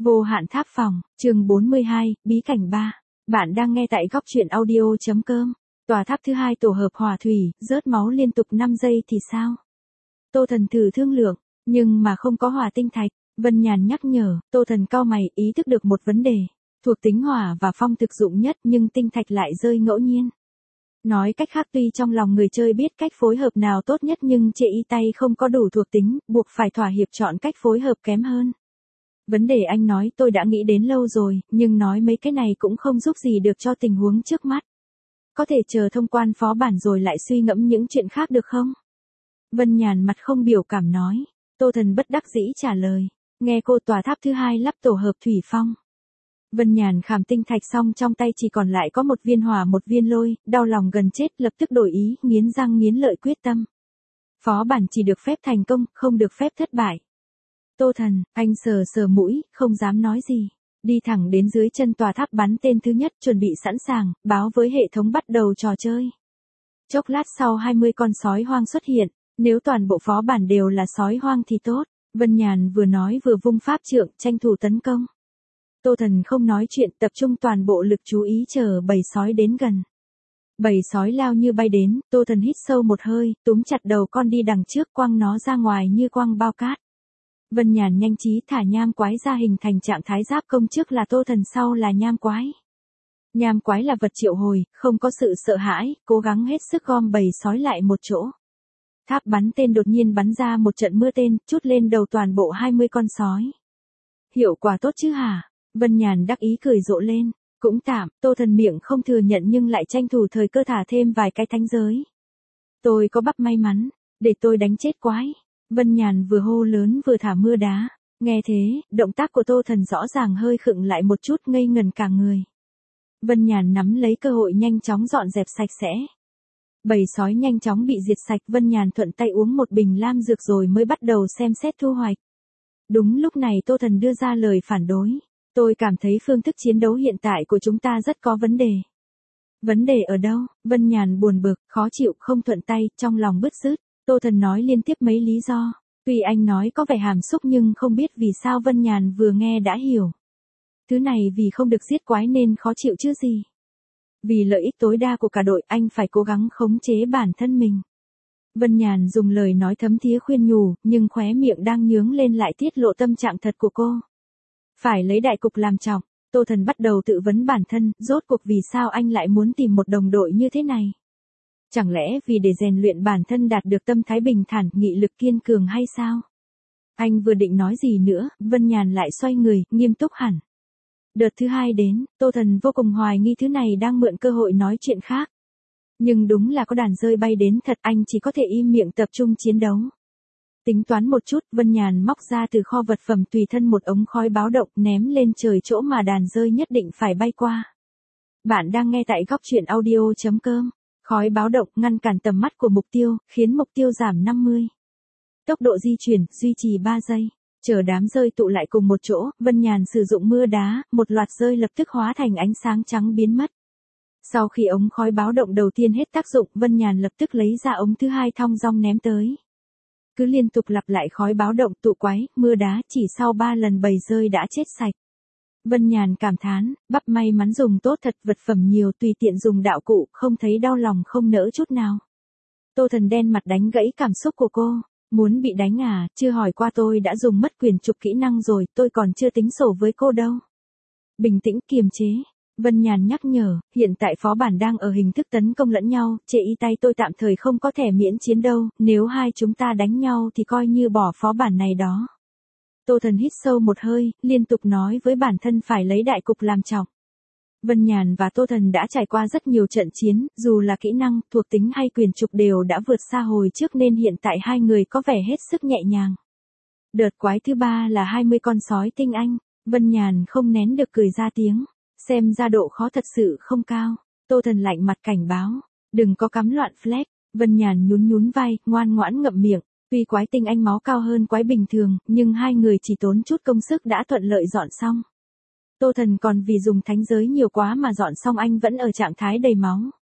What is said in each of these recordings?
Vô hạn tháp phòng, chương 42, bí cảnh 3. Bạn đang nghe tại góc truyện audio.com. Tòa tháp thứ hai tổ hợp hỏa thủy, rớt máu liên tục 5 giây thì sao? Tô Thần thử thương lượng, nhưng mà không có hỏa tinh thạch. Vân Nhàn nhắc nhở, Tô Thần cau mày, ý thức được một vấn đề. Thuộc tính hỏa và phong thực dụng nhất nhưng tinh thạch lại rơi ngẫu nhiên. Nói cách khác, tuy trong lòng người chơi biết cách phối hợp nào tốt nhất nhưng chệ y tay không có đủ thuộc tính, buộc phải thỏa hiệp chọn cách phối hợp kém hơn. Vấn đề anh nói tôi đã nghĩ đến lâu rồi, nhưng nói mấy cái này cũng không giúp gì được cho tình huống trước mắt. Có thể chờ thông quan phó bản rồi lại suy ngẫm những chuyện khác được không? Vân Nhàn mặt không biểu cảm nói. Tô Thần bất đắc dĩ trả lời. Nghe cô, tòa tháp thứ hai lắp tổ hợp thủy phong. Vân Nhàn khảm tinh thạch xong trong tay chỉ còn lại có một viên hỏa một viên lôi, đau lòng gần chết, lập tức đổi ý, nghiến răng nghiến lợi quyết tâm. Phó bản chỉ được phép thành công, không được phép thất bại. Tô Thần, anh sờ sờ mũi, không dám nói gì. Đi thẳng đến dưới chân tòa tháp bắn tên thứ nhất, chuẩn bị sẵn sàng, báo với hệ thống bắt đầu trò chơi. Chốc lát sau 20 con sói hoang xuất hiện, nếu toàn bộ phó bản đều là sói hoang thì tốt. Vân Nhàn vừa nói vừa vung pháp trượng, tranh thủ tấn công. Tô Thần không nói chuyện, tập trung toàn bộ lực chú ý chờ bầy sói đến gần. Bầy sói lao như bay đến, Tô Thần hít sâu một hơi, túm chặt đầu con đi đằng trước, quăng nó ra ngoài như quăng bao cát. Vân Nhàn nhanh trí thả nham quái ra hình thành trạng thái giáp công, trước là Tô Thần, sau là nham quái. Nham quái là vật triệu hồi, không có sự sợ hãi, cố gắng hết sức gom bầy sói lại một chỗ. Tháp bắn tên đột nhiên bắn ra một trận mưa tên, trút lên đầu toàn bộ 20 con sói. Hiệu quả tốt chứ hả? Vân Nhàn đắc ý cười rộ lên. Cũng tạm, Tô Thần miệng không thừa nhận nhưng lại tranh thủ thời cơ thả thêm vài cái thánh giới. Tôi có bắp may mắn, để tôi đánh chết quái. Vân Nhàn vừa hô lớn vừa thả mưa đá. Nghe thế, động tác của Tô Thần rõ ràng hơi khựng lại một chút, ngây ngần cả người. Vân Nhàn nắm lấy cơ hội nhanh chóng dọn dẹp sạch sẽ. Bầy sói nhanh chóng bị diệt sạch, Vân Nhàn thuận tay uống một bình lam dược rồi mới bắt đầu xem xét thu hoạch. Đúng lúc này Tô Thần đưa ra lời phản đối. Tôi cảm thấy phương thức chiến đấu hiện tại của chúng ta rất có vấn đề. Vấn đề ở đâu? Vân Nhàn buồn bực, khó chịu, không thuận tay, trong lòng bứt rứt. Tô Thần nói liên tiếp mấy lý do. Tuy anh nói có vẻ hàm xúc nhưng không biết vì sao Vân Nhàn vừa nghe đã hiểu. Thứ này vì không được giết quái nên khó chịu chứ gì. Vì lợi ích tối đa của cả đội, anh phải cố gắng khống chế bản thân mình. Vân Nhàn dùng lời nói thấm thía khuyên nhủ, nhưng khóe miệng đang nhướng lên lại tiết lộ tâm trạng thật của cô. Phải lấy đại cục làm trọng. Tô Thần bắt đầu tự vấn bản thân, rốt cuộc vì sao anh lại muốn tìm một đồng đội như thế này? Chẳng lẽ vì để rèn luyện bản thân đạt được tâm thái bình thản, nghị lực kiên cường hay sao? Anh vừa định nói gì nữa, Vân Nhàn lại xoay người, nghiêm túc hẳn. Đợt thứ hai đến, Tô Thần vô cùng hoài nghi thứ này đang mượn cơ hội nói chuyện khác. Nhưng đúng là có đàn rơi bay đến thật, anh chỉ có thể im miệng tập trung chiến đấu. Tính toán một chút, Vân Nhàn móc ra từ kho vật phẩm tùy thân một ống khói báo động, ném lên trời chỗ mà đàn rơi nhất định phải bay qua. Bạn đang nghe tại góc truyện audio.com. Khói báo động ngăn cản tầm mắt của mục tiêu, khiến mục tiêu giảm 50. Tốc độ di chuyển, duy trì 3 giây. Chờ đám rơi tụ lại cùng một chỗ, Vân Nhàn sử dụng mưa đá, một loạt rơi lập tức hóa thành ánh sáng trắng biến mất. Sau khi ống khói báo động đầu tiên hết tác dụng, Vân Nhàn lập tức lấy ra ống thứ hai thong dong ném tới. Cứ liên tục lặp lại khói báo động, tụ quái, mưa đá, chỉ sau 3 lần bầy rơi đã chết sạch. Vân Nhàn cảm thán, bắp may mắn dùng tốt thật, vật phẩm nhiều, tùy tiện dùng đạo cụ, không thấy đau lòng không nỡ chút nào. Tô Thần đen mặt đánh gãy cảm xúc của cô. Muốn bị đánh à, chưa hỏi qua tôi đã dùng mất quyền chục kỹ năng rồi, tôi còn chưa tính sổ với cô đâu. Bình tĩnh kiềm chế. Vân Nhàn nhắc nhở, hiện tại phó bản đang ở hình thức tấn công lẫn nhau, chệ y tay tôi tạm thời không có thẻ miễn chiến đâu, nếu hai chúng ta đánh nhau thì coi như bỏ phó bản này đó. Tô Thần hít sâu một hơi, liên tục nói với bản thân phải lấy đại cục làm trọng. Vân Nhàn và Tô Thần đã trải qua rất nhiều trận chiến, dù là kỹ năng, thuộc tính hay quyền trục đều đã vượt xa hồi trước nên hiện tại hai người có vẻ hết sức nhẹ nhàng. Đợt quái thứ ba là 20 con sói tinh anh, Vân Nhàn không nén được cười ra tiếng. Xem ra độ khó thật sự không cao. Tô Thần lạnh mặt cảnh báo. Đừng có cắm loạn flag. Vân Nhàn nhún nhún vai, ngoan ngoãn ngậm miệng. Tuy quái tinh anh máu cao hơn quái bình thường, nhưng hai người chỉ tốn chút công sức đã thuận lợi dọn xong. Tô Thần còn vì dùng thánh giới nhiều quá mà dọn xong anh vẫn ở trạng thái đầy máu.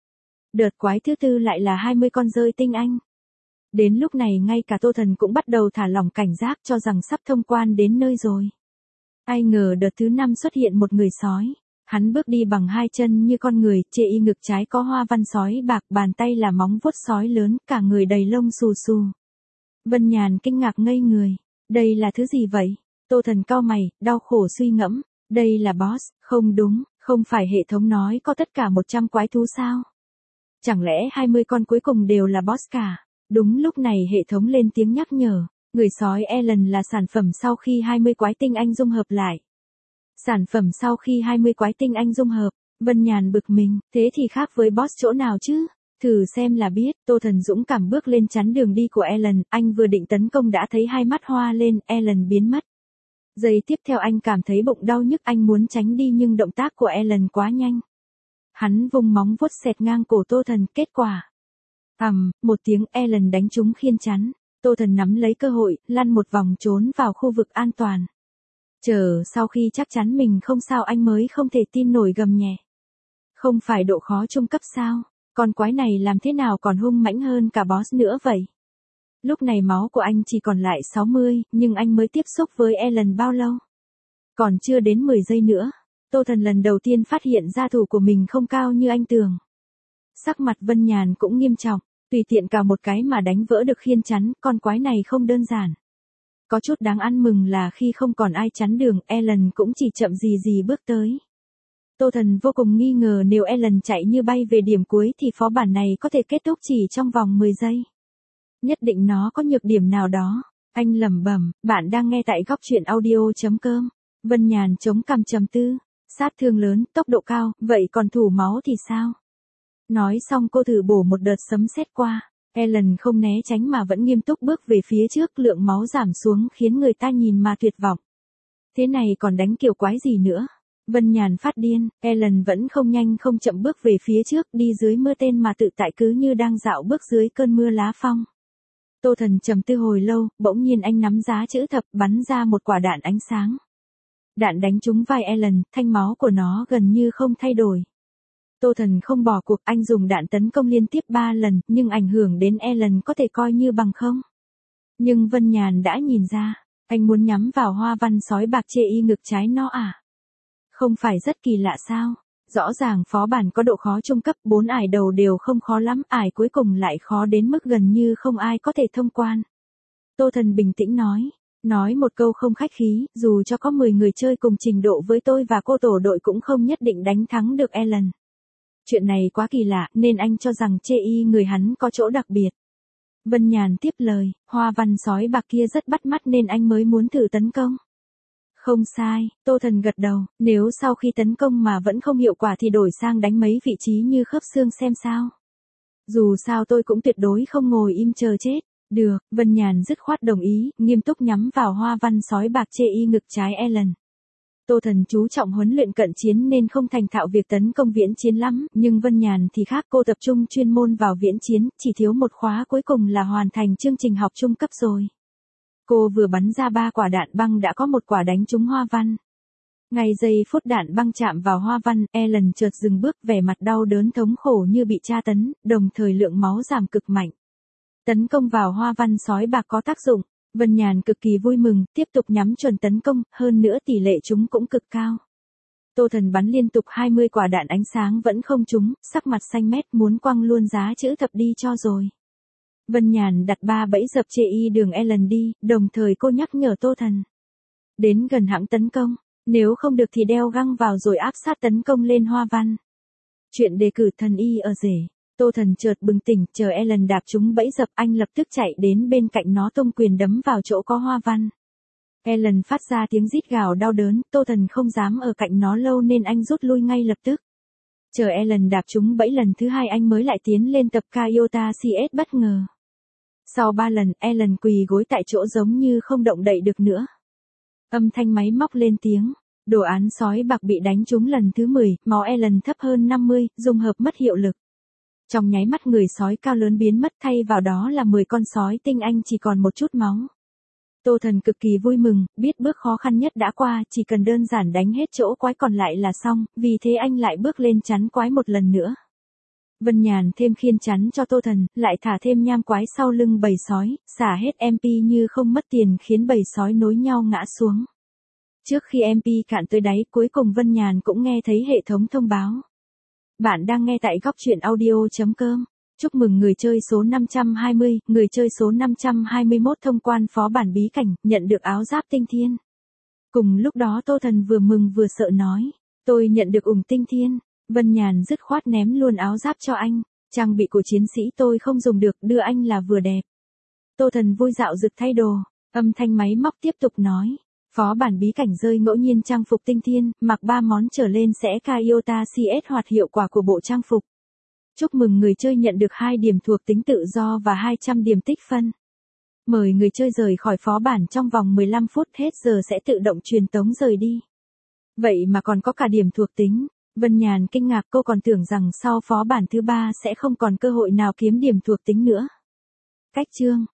Đợt quái thứ tư lại là 20 con rơi tinh anh. Đến lúc này ngay cả Tô Thần cũng bắt đầu thả lỏng cảnh giác cho rằng sắp thông quan đến nơi rồi. Ai ngờ đợt thứ 5 xuất hiện một người sói. Hắn bước đi bằng 2 chân như con người, chê y ngực trái có hoa văn sói bạc, bàn tay là móng vuốt sói lớn, cả người đầy lông xù xù. Vân Nhàn kinh ngạc ngây người. Đây là thứ gì vậy? Tô Thần cau mày, đau khổ suy ngẫm. Đây là boss, không đúng, không phải hệ thống nói có tất cả 100 quái thú sao? Chẳng lẽ 20 con cuối cùng đều là boss cả? Đúng lúc này hệ thống lên tiếng nhắc nhở. Người sói Ellen là sản phẩm sau khi 20 quái tinh anh dung hợp lại. Sản phẩm sau khi 20 quái tinh anh dung hợp. Vân Nhàn bực mình, thế thì khác với boss chỗ nào chứ? Thử xem là biết. Tô Thần dũng cảm bước lên chắn đường đi của Ellen, anh vừa định tấn công đã thấy hai mắt hoa lên, Ellen biến mất. Giây tiếp theo anh cảm thấy bụng đau nhức, anh muốn tránh đi nhưng động tác của Ellen quá nhanh. Hắn vùng móng vuốt xẹt ngang cổ Tô Thần, kết quả. Một tiếng, Ellen đánh trúng khiên chắn. Tô Thần nắm lấy cơ hội, lăn một vòng trốn vào khu vực an toàn. Chờ sau khi chắc chắn mình không sao anh mới không thể tin nổi gầm nhẹ. Không phải độ khó trung cấp sao? Con quái này làm thế nào còn hung mãnh hơn cả boss nữa vậy? Lúc này máu của anh chỉ còn lại 60, nhưng anh mới tiếp xúc với Ellen bao lâu? Còn chưa đến 10 giây nữa. Tô Thần lần đầu tiên phát hiện ra thủ của mình không cao như anh tưởng. Sắc mặt Vân Nhàn cũng nghiêm trọng, tùy tiện cào một cái mà đánh vỡ được khiên chắn, con quái này không đơn giản. Có chút đáng ăn mừng là khi không còn ai chắn đường, Ellen cũng chỉ chậm gì bước tới. Tô Thần vô cùng nghi ngờ nếu Ellen chạy như bay về điểm cuối thì phó bản này có thể kết thúc chỉ trong vòng 10 giây. Nhất định nó có nhược điểm nào đó. Anh lẩm bẩm, bạn đang nghe tại góc truyện audio.com. Vân Nhàn chống cằm trầm tư. Sát thương lớn, tốc độ cao, vậy còn thủ máu thì sao? Nói xong cô thử bổ một đợt sấm sét qua. Ellen không né tránh mà vẫn nghiêm túc bước về phía trước, lượng máu giảm xuống khiến người ta nhìn mà tuyệt vọng. Thế này còn đánh kiểu quái gì nữa? Vân Nhàn phát điên, Ellen vẫn không nhanh không chậm bước về phía trước, đi dưới mưa tên mà tự tại cứ như đang dạo bước dưới cơn mưa lá phong. Tô Thần trầm tư hồi lâu, bỗng nhiên anh nắm giá chữ thập bắn ra một quả đạn ánh sáng. Đạn đánh trúng vai Ellen, thanh máu của nó gần như không thay đổi. Tô Thần không bỏ cuộc, anh dùng đạn tấn công liên tiếp 3 lần, nhưng ảnh hưởng đến Ellen có thể coi như bằng không. Nhưng Vân Nhàn đã nhìn ra, anh muốn nhắm vào hoa văn sói bạc chê y ngực trái nó à? Không phải rất kỳ lạ sao? Rõ ràng phó bản có độ khó trung cấp, 4 ải đầu đều không khó lắm, ải cuối cùng lại khó đến mức gần như không ai có thể thông quan. Tô Thần bình tĩnh nói một câu không khách khí, dù cho có 10 người chơi cùng trình độ với tôi và cô tổ đội cũng không nhất định đánh thắng được Ellen. Chuyện này quá kỳ lạ, nên anh cho rằng chê y người hắn có chỗ đặc biệt. Vân Nhàn tiếp lời, hoa văn sói bạc kia rất bắt mắt nên anh mới muốn thử tấn công. Không sai, Tô Thần gật đầu, nếu sau khi tấn công mà vẫn không hiệu quả thì đổi sang đánh mấy vị trí như khớp xương xem sao. Dù sao tôi cũng tuyệt đối không ngồi im chờ chết. Được, Vân Nhàn dứt khoát đồng ý, nghiêm túc nhắm vào hoa văn sói bạc chê y ngực trái Ellen. Tô Thần chú trọng huấn luyện cận chiến nên không thành thạo việc tấn công viễn chiến lắm, nhưng Vân Nhàn thì khác, cô tập trung chuyên môn vào viễn chiến, chỉ thiếu một khóa cuối cùng là hoàn thành chương trình học trung cấp rồi. Cô vừa bắn ra 3 quả đạn băng đã có một quả đánh trúng hoa văn. Ngay giây phút đạn băng chạm vào hoa văn, Ellen chợt dừng bước, vẻ mặt đau đớn thống khổ như bị tra tấn, đồng thời lượng máu giảm cực mạnh. Tấn công vào hoa văn sói bạc có tác dụng. Vân Nhàn cực kỳ vui mừng, tiếp tục nhắm chuẩn tấn công, hơn nữa tỷ lệ trúng cũng cực cao. Tô Thần bắn liên tục 20 quả đạn ánh sáng vẫn không trúng, sắc mặt xanh mét muốn quăng luôn giá chữ thập đi cho rồi. Vân Nhàn đặt 3 bẫy dập chê y đường Ellen đi, đồng thời cô nhắc nhở Tô Thần. Đến gần hãng tấn công, nếu không được thì đeo găng vào rồi áp sát tấn công lên hoa văn. Chuyện đề cử thần y ở rể. Tô Thần chợt bừng tỉnh, chờ Ellen đạp trúng bẫy dập, anh lập tức chạy đến bên cạnh nó tung quyền đấm vào chỗ có hoa văn. Ellen phát ra tiếng rít gào đau đớn, Tô Thần không dám ở cạnh nó lâu nên anh rút lui ngay lập tức. Chờ Ellen đạp trúng bẫy lần thứ 2 anh mới lại tiến lên tập Kayota CS bất ngờ. Sau 3 lần, Ellen quỳ gối tại chỗ giống như không động đậy được nữa. Âm thanh máy móc lên tiếng. Đồ án sói bạc bị đánh trúng lần thứ 10, máu Ellen thấp hơn 50, dung hợp mất hiệu lực. Trong nháy mắt người sói cao lớn biến mất, thay vào đó là 10 con sói tinh anh chỉ còn một chút máu. Tô Thần cực kỳ vui mừng, biết bước khó khăn nhất đã qua, chỉ cần đơn giản đánh hết chỗ quái còn lại là xong, vì thế anh lại bước lên chắn quái một lần nữa. Vân Nhàn thêm khiên chắn cho Tô Thần, lại thả thêm nham quái sau lưng bầy sói, xả hết MP như không mất tiền khiến bầy sói nối nhau ngã xuống. Trước khi MP cạn tới đáy, cuối cùng Vân Nhàn cũng nghe thấy hệ thống thông báo. Bạn đang nghe tại góc truyện audio.com. Chúc mừng người chơi số 520, người chơi số 521 thông quan phó bản bí cảnh, nhận được áo giáp tinh thiên. Cùng lúc đó Tô Thần vừa mừng vừa sợ nói, tôi nhận được ủng tinh thiên. Vân Nhàn dứt khoát ném luôn áo giáp cho anh, trang bị của chiến sĩ tôi không dùng được, đưa anh là vừa đẹp. Tô Thần vui dạo rực thay đồ, âm thanh máy móc tiếp tục nói. Phó bản bí cảnh rơi ngẫu nhiên trang phục tinh thiên, mặc 3 món trở lên sẽ ca iota CS hoạt hiệu quả của bộ trang phục. Chúc mừng người chơi nhận được 2 điểm thuộc tính tự do và 200 điểm tích phân. Mời người chơi rời khỏi phó bản trong vòng 15 phút, hết giờ sẽ tự động truyền tống rời đi. Vậy mà còn có cả điểm thuộc tính. Vân Nhàn kinh ngạc, cô còn tưởng rằng sau phó bản thứ 3 sẽ không còn cơ hội nào kiếm điểm thuộc tính nữa. Cách chương